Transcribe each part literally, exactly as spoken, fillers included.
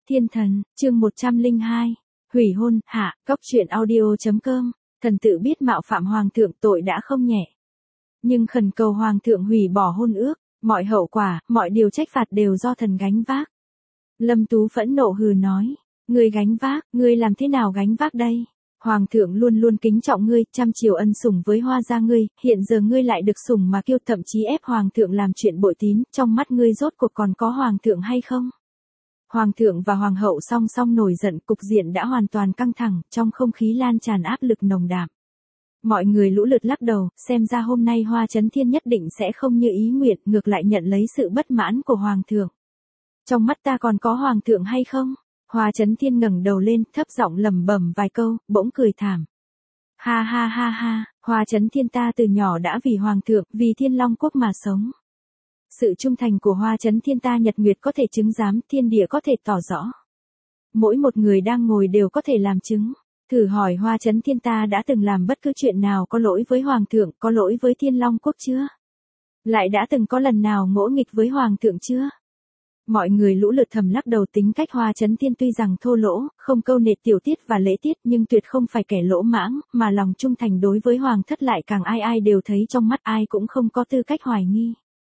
Thiên thần, chương một trăm lẻ hai. Hủy hôn, hạ, góc truyện audio.com. Thần tự biết mạo phạm hoàng thượng tội đã không nhẹ. Nhưng khẩn cầu hoàng thượng hủy bỏ hôn ước, mọi hậu quả, mọi điều trách phạt đều do thần gánh vác. Lâm Tú phẫn nộ hừ nói, ngươi gánh vác, ngươi làm thế nào gánh vác đây? Hoàng thượng luôn luôn kính trọng ngươi, trăm triều ân sủng với Hoa gia ngươi, hiện giờ ngươi lại được sủng mà kiêu, thậm chí ép hoàng thượng làm chuyện bội tín, trong mắt ngươi rốt cuộc còn có hoàng thượng hay không? Hoàng thượng và hoàng hậu song song nổi giận, cục diện đã hoàn toàn căng thẳng, trong không khí lan tràn áp lực nồng đậm. Mọi người lũ lượt lắc đầu, xem ra hôm nay Hoa Chấn Thiên nhất định sẽ không như ý nguyện, ngược lại nhận lấy sự bất mãn của hoàng thượng. Trong mắt ta còn có hoàng thượng hay không? Hoa Chấn Thiên ngẩng đầu lên, thấp giọng lẩm bẩm vài câu, bỗng cười thảm. Ha ha ha ha, Hoa Chấn Thiên ta từ nhỏ đã vì hoàng thượng, vì Thiên Long quốc mà sống. Sự trung thành của Hoa Chấn Thiên ta nhật nguyệt có thể chứng giám, thiên địa có thể tỏ rõ. Mỗi một người đang ngồi đều có thể làm chứng. Thử hỏi Hoa Chấn Thiên ta đã từng làm bất cứ chuyện nào có lỗi với hoàng thượng, có lỗi với Thiên Long quốc chưa? Lại đã từng có lần nào ngỗ nghịch với hoàng thượng chưa? Mọi người lũ lượt thầm lắc đầu, tính cách Hoa Chấn Thiên tuy rằng thô lỗ, không câu nệ tiểu tiết và lễ tiết, nhưng tuyệt không phải kẻ lỗ mãng, mà lòng trung thành đối với hoàng thất lại càng ai ai đều thấy trong mắt, ai cũng không có tư cách hoài nghi.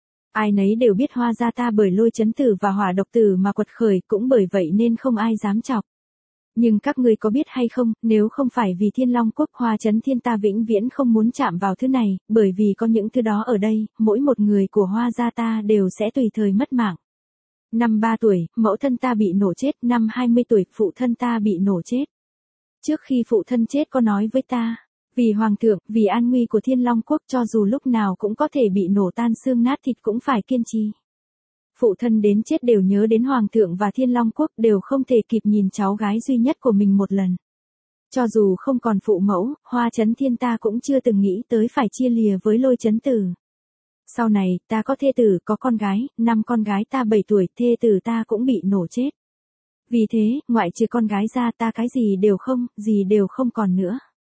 Ai nấy đều biết Hoa gia ta bởi Lôi Chấn Tử và Hỏa Độc Tử mà quật khởi, cũng bởi vậy nên không ai dám chọc. Nhưng các ngươi có biết hay không, nếu không phải vì Thiên Long quốc, Hoa Chấn Thiên ta vĩnh viễn không muốn chạm vào thứ này, bởi vì có những thứ đó ở đây, mỗi một người của Hoa gia ta đều sẽ tùy thời mất mạng. Năm ba tuổi, mẫu thân ta bị nổ chết, năm hai mươi tuổi, phụ thân ta bị nổ chết. Trước khi phụ thân chết có nói với ta, vì hoàng thượng, vì an nguy của Thiên Long quốc, cho dù lúc nào cũng có thể bị nổ tan xương nát thịt cũng phải kiên trì. Phụ thân đến chết đều nhớ đến hoàng thượng và Thiên Long quốc, đều không thể kịp nhìn cháu gái duy nhất của mình một lần. Cho dù không còn phụ mẫu, Hoa Chấn Thiên ta cũng chưa từng nghĩ tới phải chia lìa với Lôi Chấn Tử. Sau này, ta có thê tử, có con gái, năm con gái ta bảy tuổi, thê tử ta cũng bị nổ chết. Vì thế, ngoại trừ con gái ra, ta cái gì đều không, gì đều không còn nữa.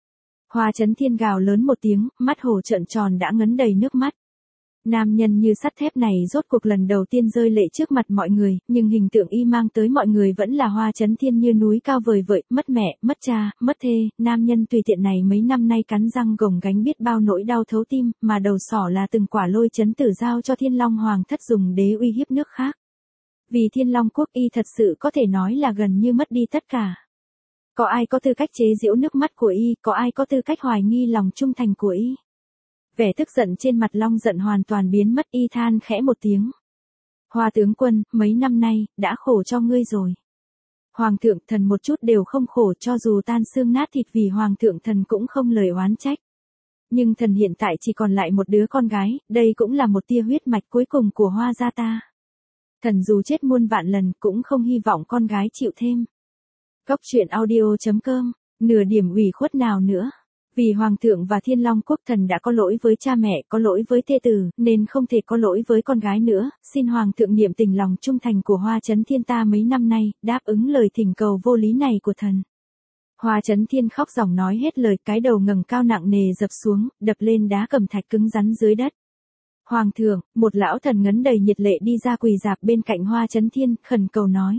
Hoa Chấn Thiên gào lớn một tiếng, mắt hồ trợn tròn đã ngấn đầy nước mắt. Nam nhân như sắt thép này rốt cuộc lần đầu tiên rơi lệ trước mặt mọi người, nhưng hình tượng y mang tới mọi người vẫn là Hoa Chấn Thiên như núi cao vời vợi, mất mẹ, mất cha, mất thê, nam nhân tùy tiện này mấy năm nay cắn răng gồng gánh biết bao nỗi đau thấu tim, mà đầu sỏ là từng quả Lôi Chấn Tử giao cho Thiên Long Hoàng thất dùng để uy hiếp nước khác. Vì Thiên Long quốc, y thật sự có thể nói là gần như mất đi tất cả. Có ai có tư cách chế giễu nước mắt của y, có ai có tư cách hoài nghi lòng trung thành của y. Vẻ tức giận trên mặt Long Giận hoàn toàn biến mất, y than khẽ một tiếng. Hoa tướng quân, mấy năm nay, đã khổ cho ngươi rồi. Hoàng thượng, thần một chút đều không khổ, cho dù tan xương nát thịt vì hoàng thượng, thần cũng không lời oán trách. Nhưng thần hiện tại chỉ còn lại một đứa con gái, đây cũng là một tia huyết mạch cuối cùng của Hoa gia ta. Thần dù chết muôn vạn lần cũng không hy vọng con gái chịu thêm. Góc truyện audio.com, nửa điểm ủy khuất nào nữa. Vì hoàng thượng và Thiên Long quốc, thần đã có lỗi với cha mẹ, có lỗi với thê tử, nên không thể có lỗi với con gái nữa, xin hoàng thượng niệm tình lòng trung thành của Hoa Chấn Thiên ta mấy năm nay, đáp ứng lời thỉnh cầu vô lý này của thần. Hoa Chấn Thiên khóc ròng nói hết lời, cái đầu ngẩng cao nặng nề dập xuống, đập lên đá cẩm thạch cứng rắn dưới đất. Hoàng thượng, một lão thần ngấn đầy nhiệt lệ đi ra quỳ rạp bên cạnh Hoa Chấn Thiên, khẩn cầu nói.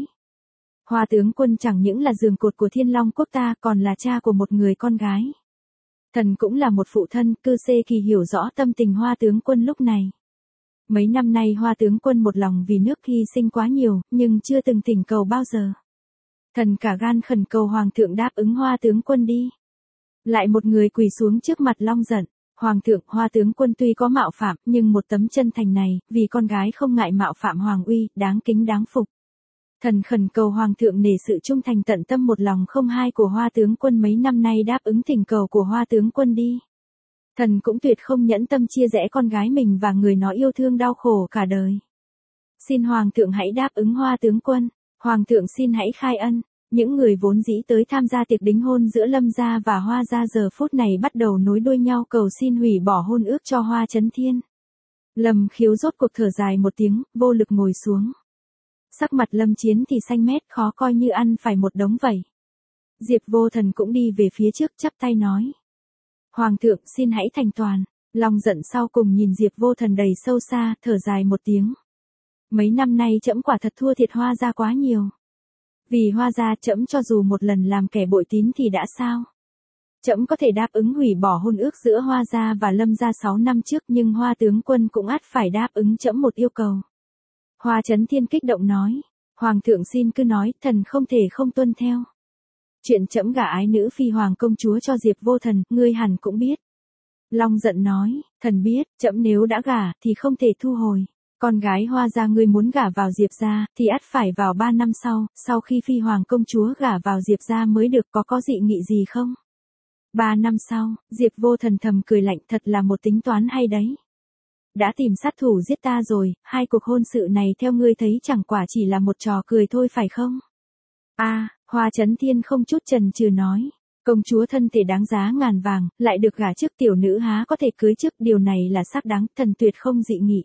Hoa tướng quân chẳng những là giường cột của Thiên Long quốc ta, còn là cha của một người con gái. Thần cũng là một phụ thân, cư xê kỳ hiểu rõ tâm tình Hoa tướng quân lúc này. Mấy năm nay Hoa tướng quân một lòng vì nước hy sinh quá nhiều, nhưng chưa từng thỉnh cầu bao giờ. Thần cả gan khẩn cầu hoàng thượng đáp ứng Hoa tướng quân đi. Lại một người quỳ xuống trước mặt Long Giận. Hoàng thượng, Hoa tướng quân tuy có mạo phạm, nhưng một tấm chân thành này, vì con gái không ngại mạo phạm hoàng uy, đáng kính đáng phục. Thần khẩn cầu hoàng thượng nể sự trung thành tận tâm một lòng không hai của Hoa tướng quân mấy năm nay đáp ứng thỉnh cầu của Hoa tướng quân đi. Thần cũng tuyệt không nhẫn tâm chia rẽ con gái mình và người nó yêu thương đau khổ cả đời. Xin hoàng thượng hãy đáp ứng Hoa tướng quân, hoàng thượng xin hãy khai ân. Những người vốn dĩ tới tham gia tiệc đính hôn giữa Lâm gia và Hoa gia giờ phút này bắt đầu nối đuôi nhau cầu xin hủy bỏ hôn ước cho Hoa Chấn Thiên. Lâm Khiếu rốt cuộc thở dài một tiếng, vô lực ngồi xuống. Sắc mặt Lâm Chiến thì xanh mét, khó coi như ăn phải một đống vẩy. Diệp Vô Thần cũng đi về phía trước chắp tay nói. Hoàng thượng xin hãy thành toàn. Long Giận sau cùng nhìn Diệp Vô Thần đầy sâu xa, thở dài một tiếng. Mấy năm nay trẫm quả thật thua thiệt Hoa gia quá nhiều. Vì Hoa gia trẫm cho dù một lần làm kẻ bội tín thì đã sao? Trẫm có thể đáp ứng hủy bỏ hôn ước giữa Hoa gia và Lâm gia sáu năm trước, nhưng Hoa tướng quân cũng ắt phải đáp ứng trẫm một yêu cầu. Hoa Chấn Thiên kích động nói, Hoàng thượng xin cứ nói, thần không thể không tuân theo. Chuyện trẫm gả ái nữ phi hoàng công chúa cho Diệp Vô Thần, ngươi hẳn cũng biết. Long giận nói, thần biết, trẫm nếu đã gả thì không thể thu hồi. Con gái Hoa gia ngươi muốn gả vào Diệp gia thì ắt phải vào ba năm sau, sau khi phi hoàng công chúa gả vào Diệp gia mới được, có có dị nghị gì không? Ba năm sau, Diệp Vô Thần thầm cười lạnh, thật là một tính toán hay đấy. Đã tìm sát thủ giết ta rồi, hai cuộc hôn sự này theo ngươi thấy chẳng quả chỉ là một trò cười thôi phải không? A, à, Hoa Chấn Thiên không chút chần chừ nói, công chúa thân thể đáng giá ngàn vàng, lại được gả trước tiểu nữ há có thể cưới trước, điều này là xác đáng, thần tuyệt không dị nghị.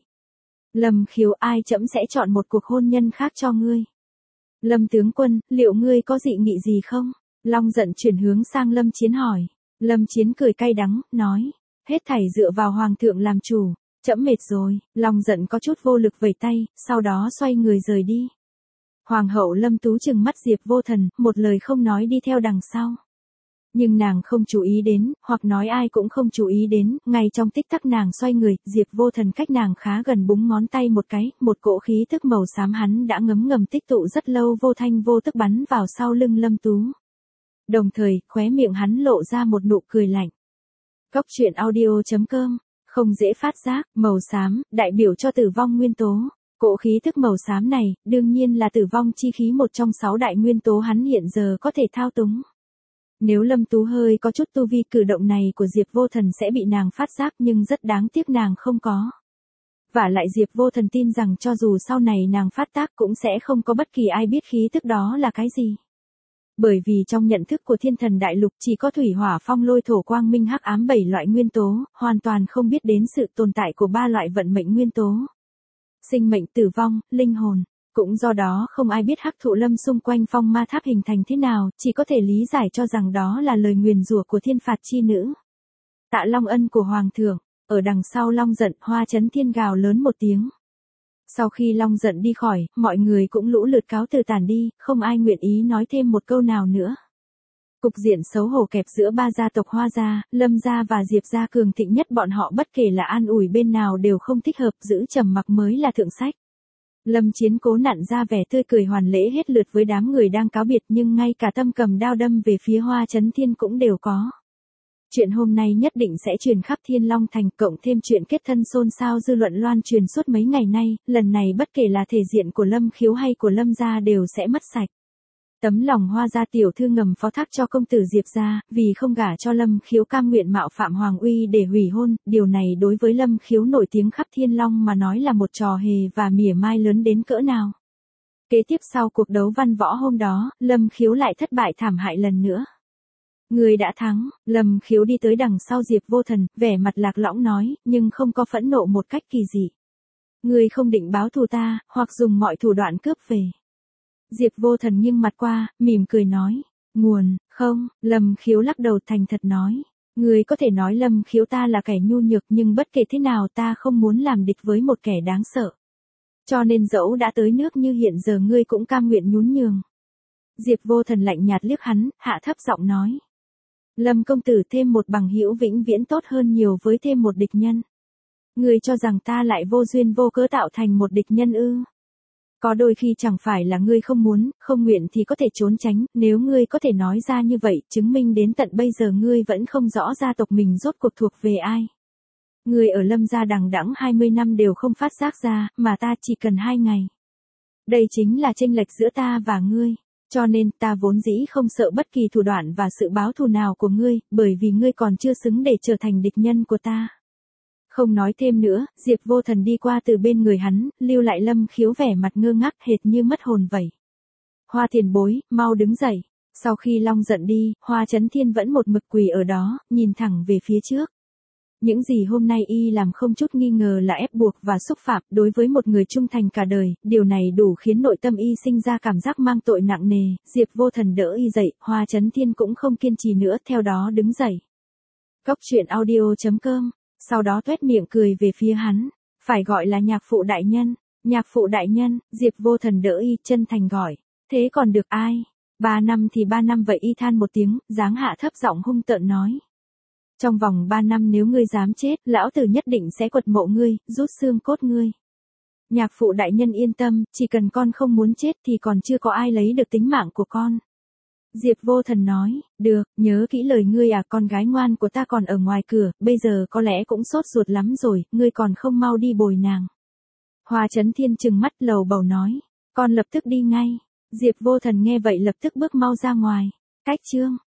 Lâm Khiếu, ai trẫm sẽ chọn một cuộc hôn nhân khác cho ngươi. Lâm tướng quân, liệu ngươi có dị nghị gì không? Long giận chuyển hướng sang Lâm Chiến hỏi. Lâm Chiến cười cay đắng, nói, hết thảy dựa vào hoàng thượng làm chủ, trẫm mệt rồi. Long giận có chút vô lực vẩy tay, sau đó xoay người rời đi. Hoàng hậu Lâm Tú trừng mắt Diệp Vô Thần, một lời không nói đi theo đằng sau. Nhưng nàng không chú ý đến, hoặc nói ai cũng không chú ý đến, ngay trong tích tắc nàng xoay người, Diệp Vô Thần cách nàng khá gần búng ngón tay một cái, một cỗ khí thức màu xám hắn đã ngấm ngầm tích tụ rất lâu vô thanh vô tức bắn vào sau lưng Lâm Tú. Đồng thời, khóe miệng hắn lộ ra một nụ cười lạnh. Cốc truyện audio chấm com, không dễ phát giác, màu xám, đại biểu cho tử vong nguyên tố. Cỗ khí thức màu xám này, đương nhiên là tử vong chi khí, một trong sáu đại nguyên tố hắn hiện giờ có thể thao túng. Nếu Lâm Tú hơi có chút tu vi, cử động này của Diệp Vô Thần sẽ bị nàng phát giác, nhưng rất đáng tiếc nàng không có. Vả lại Diệp Vô Thần tin rằng cho dù sau này nàng phát tác cũng sẽ không có bất kỳ ai biết khí tức đó là cái gì. Bởi vì trong nhận thức của thiên thần đại lục chỉ có thủy hỏa phong lôi thổ quang minh hắc ám bảy loại nguyên tố, hoàn toàn không biết đến sự tồn tại của ba loại vận mệnh nguyên tố. Sinh mệnh, tử vong, linh hồn. Cũng do đó không ai biết hắc thụ lâm xung quanh phong ma tháp hình thành thế nào, chỉ có thể lý giải cho rằng đó là lời nguyền rủa của thiên phạt chi nữ. Tạ Long ân của Hoàng thượng, ở đằng sau Long giận, Hoa Chấn Thiên gào lớn một tiếng. Sau khi Long giận đi khỏi, mọi người cũng lũ lượt cáo từ tản đi, không ai nguyện ý nói thêm một câu nào nữa. Cục diện xấu hổ kẹp giữa ba gia tộc Hoa gia, Lâm gia và Diệp gia cường thịnh nhất, bọn họ bất kể là an ủi bên nào đều không thích hợp, giữ trầm mặc mới là thượng sách. Lâm Chiến cố nặn ra vẻ tươi cười hoàn lễ hết lượt với đám người đang cáo biệt, nhưng ngay cả tâm cầm đao đâm về phía Hoa Chấn Thiên cũng đều có. Chuyện hôm nay nhất định sẽ truyền khắp Thiên Long Thành, cộng thêm chuyện kết thân xôn xao dư luận loan truyền suốt mấy ngày nay, lần này bất kể là thể diện của Lâm Khiếu hay của Lâm gia đều sẽ mất sạch. Tấm lòng Hoa gia tiểu thư ngầm phó thác cho công tử Diệp gia, vì không gả cho Lâm Khiếu cam nguyện mạo phạm hoàng uy để hủy hôn, điều này đối với Lâm Khiếu nổi tiếng khắp Thiên Long mà nói là một trò hề và mỉa mai lớn đến cỡ nào. Kế tiếp sau cuộc đấu văn võ hôm đó, Lâm Khiếu lại thất bại thảm hại lần nữa. Người đã thắng. Lâm Khiếu đi tới đằng sau Diệp Vô Thần, vẻ mặt lạc lõng nói, nhưng không có phẫn nộ một cách kỳ dị. Người không định báo thù ta, hoặc dùng mọi thủ đoạn cướp về. Diệp Vô Thần nghiêng mặt qua, mỉm cười nói, nguồn, không. Lâm Khiếu lắc đầu thành thật nói, người có thể nói Lâm Khiếu ta là kẻ nhu nhược, nhưng bất kể thế nào ta không muốn làm địch với một kẻ đáng sợ. Cho nên dẫu đã tới nước như hiện giờ ngươi cũng cam nguyện nhún nhường. Diệp Vô Thần lạnh nhạt liếc hắn, hạ thấp giọng nói, Lâm công tử, thêm một bằng hữu vĩnh viễn tốt hơn nhiều với thêm một địch nhân. Ngươi cho rằng ta lại vô duyên vô cớ tạo thành một địch nhân ư? Có đôi khi chẳng phải là ngươi không muốn, không nguyện thì có thể trốn tránh, nếu ngươi có thể nói ra như vậy, chứng minh đến tận bây giờ ngươi vẫn không rõ gia tộc mình rốt cuộc thuộc về ai. Ngươi ở Lâm gia đằng đẵng hai mươi năm đều không phát giác ra, mà ta chỉ cần hai ngày. Đây chính là chênh lệch giữa ta và ngươi. Cho nên ta vốn dĩ không sợ bất kỳ thủ đoạn và sự báo thù nào của ngươi, bởi vì ngươi còn chưa xứng để trở thành địch nhân của ta. Không nói thêm nữa, Diệp Vô Thần đi qua từ bên người hắn, lưu lại Lâm Khiếu vẻ mặt ngơ ngác hệt như mất hồn vậy. Hoa tiền bối, mau đứng dậy. Sau khi Long giận đi, Hoa Chấn Thiên vẫn một mực quỳ ở đó, nhìn thẳng về phía trước. Những gì hôm nay y làm không chút nghi ngờ là ép buộc và xúc phạm, đối với một người trung thành cả đời, điều này đủ khiến nội tâm y sinh ra cảm giác mang tội nặng nề. Diệp Vô Thần đỡ y dậy, Hoa Chấn Thiên cũng không kiên trì nữa, theo đó đứng dậy. Cốc truyện audio chấm com, sau đó tuét miệng cười về phía hắn, phải gọi là nhạc phụ đại nhân, nhạc phụ đại nhân. Diệp Vô Thần đỡ y, chân thành gọi, Thế còn được ai? Ba năm thì ba năm vậy, y than một tiếng, dáng hạ thấp giọng hung tợn nói. Trong vòng ba năm nếu ngươi dám chết, lão tử nhất định sẽ quật mộ ngươi, rút xương cốt ngươi. Nhạc phụ đại nhân yên tâm, chỉ cần con không muốn chết thì còn chưa có ai lấy được tính mạng của con. Diệp Vô Thần nói, được, nhớ kỹ lời ngươi à, con gái ngoan của ta còn ở ngoài cửa, bây giờ có lẽ cũng sốt ruột lắm rồi, ngươi còn không mau đi bồi nàng. Hoa Chấn Thiên trừng mắt lầu bầu nói, con lập tức đi ngay. Diệp Vô Thần nghe vậy lập tức bước mau ra ngoài. Cách chương